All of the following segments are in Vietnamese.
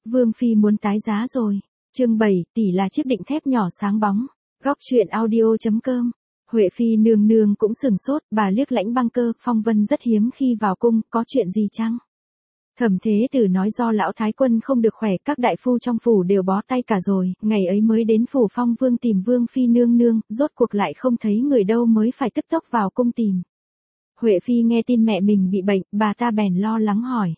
Vương Phi muốn tái giá rồi. Chương 7, tỷ là chiếc đỉnh thép nhỏ sáng bóng. Góc truyện audio.com. Huệ Phi nương nương cũng sừng sốt, bà liếc Lãnh Băng Cơ, Phong Vân rất hiếm khi vào cung, có chuyện gì chăng? Thẩm Thế Tử nói do lão thái quân không được khỏe, các đại phu trong phủ đều bó tay cả rồi, ngày ấy mới đến phủ Phong Vương tìm Vương Phi nương nương, rốt cuộc lại không thấy người đâu mới phải tức tốc vào cung tìm. Huệ Phi nghe tin mẹ mình bị bệnh, bà ta bèn lo lắng hỏi.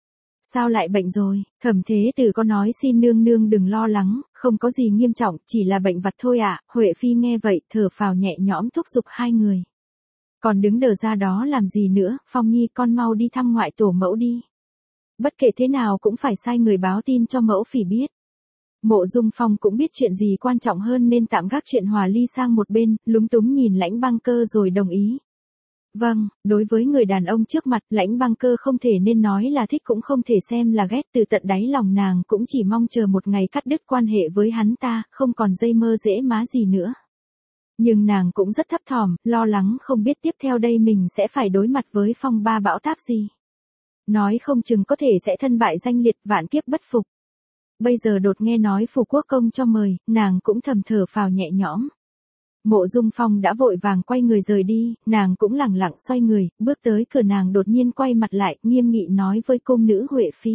Sao lại bệnh rồi? Thẩm Thế Tử có nói xin nương nương đừng lo lắng, không có gì nghiêm trọng, chỉ là bệnh vặt thôi ạ. Huệ Phi nghe vậy, thở phào nhẹ nhõm thúc giục hai người. Còn đứng đờ ra đó làm gì nữa, Phong Nhi con mau đi thăm ngoại tổ mẫu đi. Bất kể thế nào cũng phải sai người báo tin cho mẫu phỉ biết. Mộ Dung Phong cũng biết chuyện gì quan trọng hơn nên tạm gác chuyện hòa ly sang một bên, lúng túng nhìn Lãnh Băng Cơ rồi đồng ý. Vâng, đối với người đàn ông trước mặt, Lãnh Băng Cơ không thể nên nói là thích cũng không thể xem là ghét, từ tận đáy lòng nàng cũng chỉ mong chờ một ngày cắt đứt quan hệ với hắn ta, không còn dây mơ dễ má gì nữa. Nhưng nàng cũng rất thấp thỏm, lo lắng không biết tiếp theo đây mình sẽ phải đối mặt với phong ba bão táp gì. Nói không chừng có thể sẽ thân bại danh liệt, vạn kiếp bất phục. Bây giờ đột nghe nói phủ quốc công cho mời, nàng cũng thầm thở phào nhẹ nhõm. Mộ Dung Phong đã vội vàng quay người rời đi, nàng cũng lẳng lặng xoay người, bước tới cửa nàng đột nhiên quay mặt lại, nghiêm nghị nói với cung nữ Huệ Phi.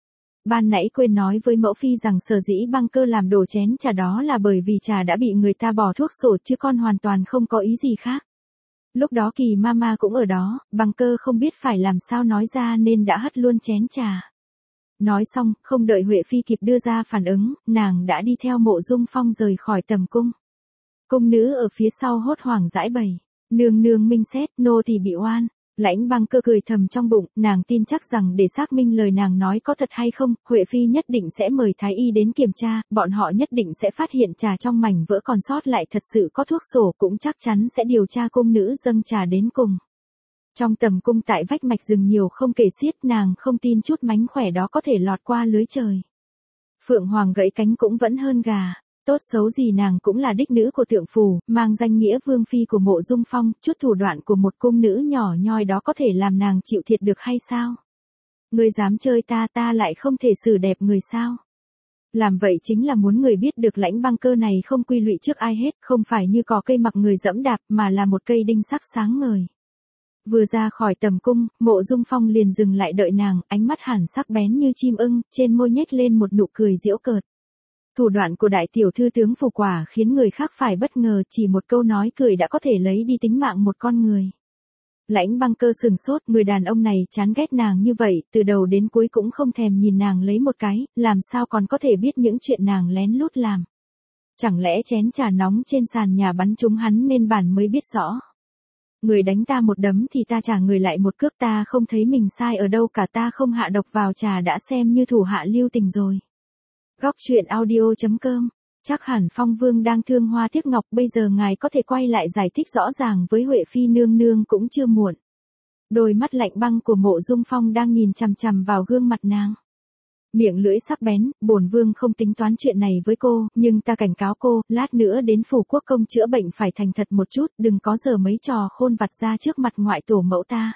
Ban nãy quên nói với mẫu phi rằng sở dĩ Băng Cơ làm đổ chén trà đó là bởi vì trà đã bị người ta bỏ thuốc sổ chứ con hoàn toàn không có ý gì khác. Lúc đó Kỳ Mama cũng ở đó, Băng Cơ không biết phải làm sao nói ra nên đã hất luôn chén trà. Nói xong, không đợi Huệ Phi kịp đưa ra phản ứng, nàng đã đi theo Mộ Dung Phong rời khỏi tầm cung. Cung nữ ở phía sau hốt hoảng giãi bày. Nương nương minh xét, nô tỳ bị oan. Lãnh Băng Cơ cười thầm trong bụng, nàng tin chắc rằng để xác minh lời nàng nói có thật hay không, Huệ Phi nhất định sẽ mời Thái Y đến kiểm tra, bọn họ nhất định sẽ phát hiện trà trong mảnh vỡ còn sót lại thật sự có thuốc sổ, cũng chắc chắn sẽ điều tra cung nữ dâng trà đến cùng. Trong tầm cung tại vách mạch rừng nhiều không kể xiết, nàng không tin chút mánh khỏe đó có thể lọt qua lưới trời. Phượng Hoàng gãy cánh cũng vẫn hơn gà. Tốt xấu gì nàng cũng là đích nữ của Thượng Phủ, mang danh nghĩa Vương Phi của Mộ Dung Phong, chút thủ đoạn của một cung nữ nhỏ nhoi đó có thể làm nàng chịu thiệt được hay sao? Ngươi dám chơi ta lại không thể xử đẹp người sao? Làm vậy chính là muốn người biết được Lãnh Băng Cơ này không quy lụy trước ai hết, không phải như cỏ cây mặc người dẫm đạp mà là một cây đinh sắc sáng ngời. Vừa ra khỏi tầm cung, Mộ Dung Phong liền dừng lại đợi nàng, ánh mắt hẳn sắc bén như chim ưng, trên môi nhếch lên một nụ cười giễu cợt. Thủ đoạn của đại tiểu thư tướng phủ quả khiến người khác phải bất ngờ, chỉ một câu nói cười đã có thể lấy đi tính mạng một con người. Lãnh Băng Cơ sừng sốt, người đàn ông này chán ghét nàng như vậy, từ đầu đến cuối cũng không thèm nhìn nàng lấy một cái, làm sao còn có thể biết những chuyện nàng lén lút làm. Chẳng lẽ chén trà nóng trên sàn nhà bắn trúng hắn nên bản mới biết rõ. Người đánh ta một đấm thì ta trả người lại một cước, ta không thấy mình sai ở đâu cả, ta không hạ độc vào trà đã xem như thủ hạ lưu tình rồi. Góc truyện audio.com. Chắc hẳn Phong Vương đang thương hoa tiếc ngọc, bây giờ ngài có thể quay lại giải thích rõ ràng với Huệ Phi nương nương cũng chưa muộn. Đôi mắt lạnh băng của Mộ Dung Phong đang nhìn chằm chằm vào gương mặt nàng. Miệng lưỡi sắc bén, bổn vương không tính toán chuyện này với cô, nhưng ta cảnh cáo cô, lát nữa đến phủ quốc công chữa bệnh phải thành thật một chút, đừng có giở mấy trò khôn vặt ra trước mặt ngoại tổ mẫu ta.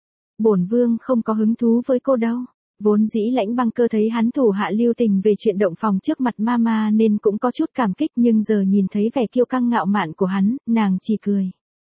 Bổn vương không có hứng thú với cô đâu. Vốn dĩ Lãnh Băng Cơ thấy hắn thủ hạ lưu tình về chuyện động phòng trước mặt mama nên cũng có chút cảm kích, nhưng giờ nhìn thấy vẻ kiêu căng ngạo mạn của hắn, nàng chỉ cười.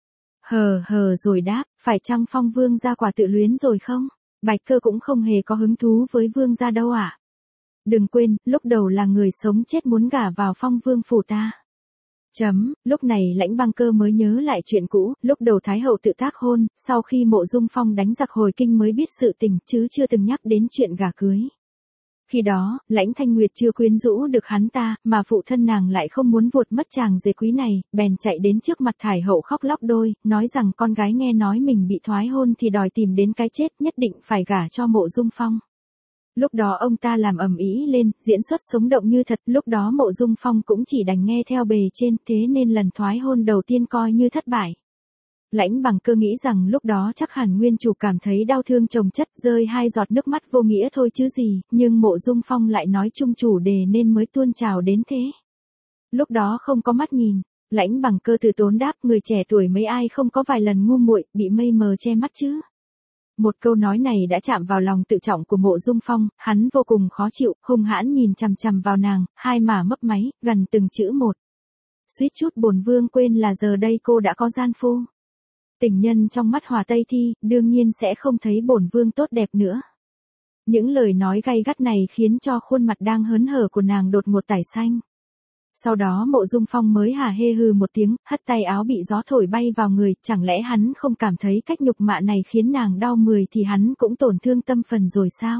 Hờ rồi đáp, phải chăng Phong Vương gia quả tự luyến rồi không? Bạch Cơ cũng không hề có hứng thú với Vương gia đâu ạ. Đừng quên, lúc đầu là người sống chết muốn gả vào Phong Vương phủ ta. Lúc này Lãnh Băng Cơ mới nhớ lại chuyện cũ, lúc đầu Thái hậu tự tác hôn, sau khi Mộ Dung Phong đánh giặc hồi kinh mới biết sự tình, chứ chưa từng nhắc đến chuyện gả cưới. Khi đó, Lãnh Thanh Nguyệt chưa quyến rũ được hắn ta, mà phụ thân nàng lại không muốn vuột mất chàng rể quý này, bèn chạy đến trước mặt Thái hậu khóc lóc đôi, nói rằng con gái nghe nói mình bị thoái hôn thì đòi tìm đến cái chết, nhất định phải gả cho Mộ Dung Phong. Lúc đó ông ta làm ầm ĩ lên, diễn xuất sống động như thật, lúc đó Mộ Dung Phong cũng chỉ đành nghe theo bề trên, thế nên lần thoái hôn đầu tiên coi như thất bại. Lãnh Băng Cơ nghĩ rằng lúc đó chắc hẳn nguyên chủ cảm thấy đau thương chồng chất, rơi hai giọt nước mắt vô nghĩa thôi chứ gì, nhưng Mộ Dung Phong lại nói chung chủ đề nên mới tuôn trào đến thế. Lúc đó không có mắt nhìn, Lãnh Băng Cơ từ tốn đáp, người trẻ tuổi mấy ai không có vài lần ngu muội, bị mây mờ che mắt chứ. Một câu nói này đã chạm vào lòng tự trọng của Mộ Dung Phong, hắn vô cùng khó chịu, hung hãn nhìn chằm chằm vào nàng, hai má mấp máy, gần từng chữ một. Suýt chút bổn vương quên là giờ đây cô đã có gian phu. Tình nhân trong mắt Hòa Tây Thi, đương nhiên sẽ không thấy bổn vương tốt đẹp nữa. Những lời nói gay gắt này khiến cho khuôn mặt đang hớn hở của nàng đột ngột tái xanh. Sau đó Mộ Dung Phong mới hả hê hừ một tiếng, hất tay áo bị gió thổi bay vào người, chẳng lẽ hắn không cảm thấy cách nhục mạ này khiến nàng đau mười thì hắn cũng tổn thương tâm phần rồi sao?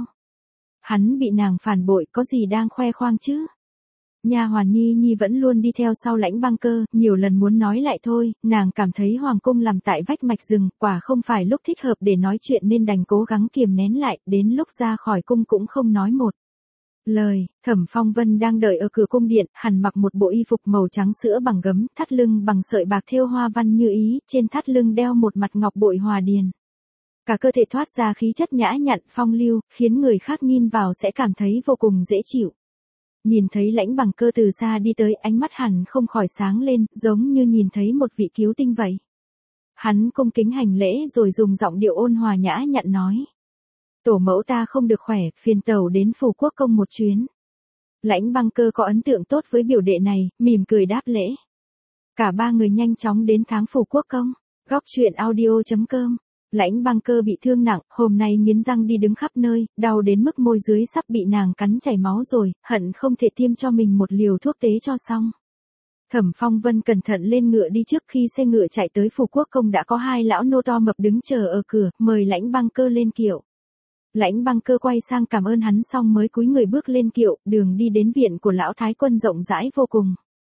Hắn bị nàng phản bội có gì đang khoe khoang chứ? Nha hoàn Nhi Nhi vẫn luôn đi theo sau Lãnh Băng Cơ, nhiều lần muốn nói lại thôi, nàng cảm thấy hoàng cung làm tại vách mạch rừng, quả không phải lúc thích hợp để nói chuyện nên đành cố gắng kiềm nén lại, đến lúc ra khỏi cung cũng không nói một lời. Thẩm Phong Vân đang đợi ở cửa cung điện, hắn mặc một bộ y phục màu trắng sữa bằng gấm, thắt lưng bằng sợi bạc thêu hoa văn như ý, trên thắt lưng đeo một mặt ngọc bội hòa điền. Cả cơ thể thoát ra khí chất nhã nhặn phong lưu, khiến người khác nhìn vào sẽ cảm thấy vô cùng dễ chịu. Nhìn thấy Lãnh Bằng Cơ từ xa đi tới, ánh mắt hắn không khỏi sáng lên, giống như nhìn thấy một vị cứu tinh vậy. Hắn cung kính hành lễ rồi dùng giọng điệu ôn hòa nhã nhặn nói. Tổ mẫu ta không được khỏe, phiền tẩu đến Phù Quốc Công một chuyến. Lãnh Băng Cơ có ấn tượng tốt với biểu đệ này, mỉm cười đáp lễ. Cả ba người nhanh chóng đến tháng Phù Quốc Công. Góc truyện audio.com. Lãnh Băng Cơ bị thương nặng, hôm nay nghiến răng đi đứng khắp nơi, đau đến mức môi dưới sắp bị nàng cắn chảy máu rồi, hận không thể tiêm cho mình một liều thuốc tế cho xong. Thẩm Phong Vân cẩn thận lên ngựa đi, trước khi xe ngựa chạy tới Phù Quốc Công đã có hai lão nô to mập đứng chờ ở cửa, mời Lãnh Băng Cơ lên kiệu. Lãnh Băng Cơ quay sang cảm ơn hắn xong mới cúi người bước lên kiệu, đường đi đến viện của lão thái quân rộng rãi vô cùng.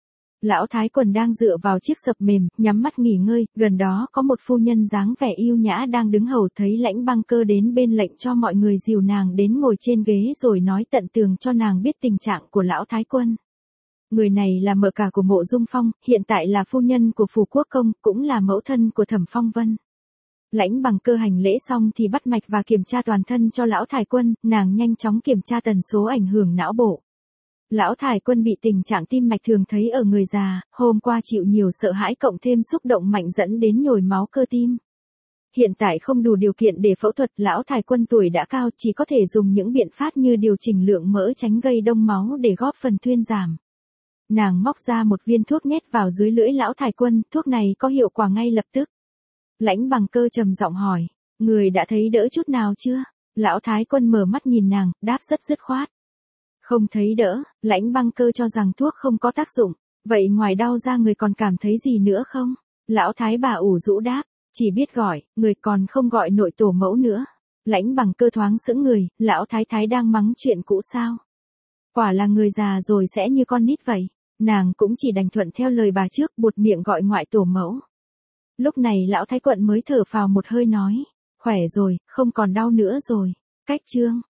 Lão thái quân đang dựa vào chiếc sập mềm, nhắm mắt nghỉ ngơi, gần đó có một phu nhân dáng vẻ yêu nhã đang đứng hầu, thấy Lãnh Băng Cơ đến bên lệnh cho mọi người dìu nàng đến ngồi trên ghế rồi nói tận tường cho nàng biết tình trạng của lão thái quân. Người này là mợ cả của Mộ Dung Phong, hiện tại là phu nhân của Phù Quốc Công, cũng là mẫu thân của Thẩm Phong Vân. Lãnh Bằng Cơ hành lễ xong thì bắt mạch và kiểm tra toàn thân cho lão thái quân, nàng nhanh chóng kiểm tra tần số ảnh hưởng não bộ. Lão thái quân bị tình trạng tim mạch thường thấy ở người già, hôm qua chịu nhiều sợ hãi cộng thêm xúc động mạnh dẫn đến nhồi máu cơ tim. Hiện tại không đủ điều kiện để phẫu thuật, lão thái quân tuổi đã cao chỉ có thể dùng những biện pháp như điều chỉnh lượng mỡ tránh gây đông máu để góp phần thuyên giảm. Nàng móc ra một viên thuốc nhét vào dưới lưỡi lão thái quân, thuốc này có hiệu quả ngay lập tức. Lãnh Bằng Cơ trầm giọng hỏi, người đã thấy đỡ chút nào chưa? Lão thái quân mở mắt nhìn nàng, đáp rất dứt khoát. Không thấy đỡ. Lãnh Băng Cơ cho rằng thuốc không có tác dụng. Vậy ngoài đau ra người còn cảm thấy gì nữa không? Lão thái bà ủ rũ đáp, chỉ biết gọi, người còn không gọi nội tổ mẫu nữa. Lãnh Bằng Cơ thoáng sững người, lão thái thái đang mắng chuyện cũ sao? Quả là người già rồi sẽ như con nít vậy. Nàng cũng chỉ đành thuận theo lời bà trước, buột miệng gọi ngoại tổ mẫu. Lúc này lão thái quận mới thở phào một hơi nói, khỏe rồi, không còn đau nữa rồi. Cách chương.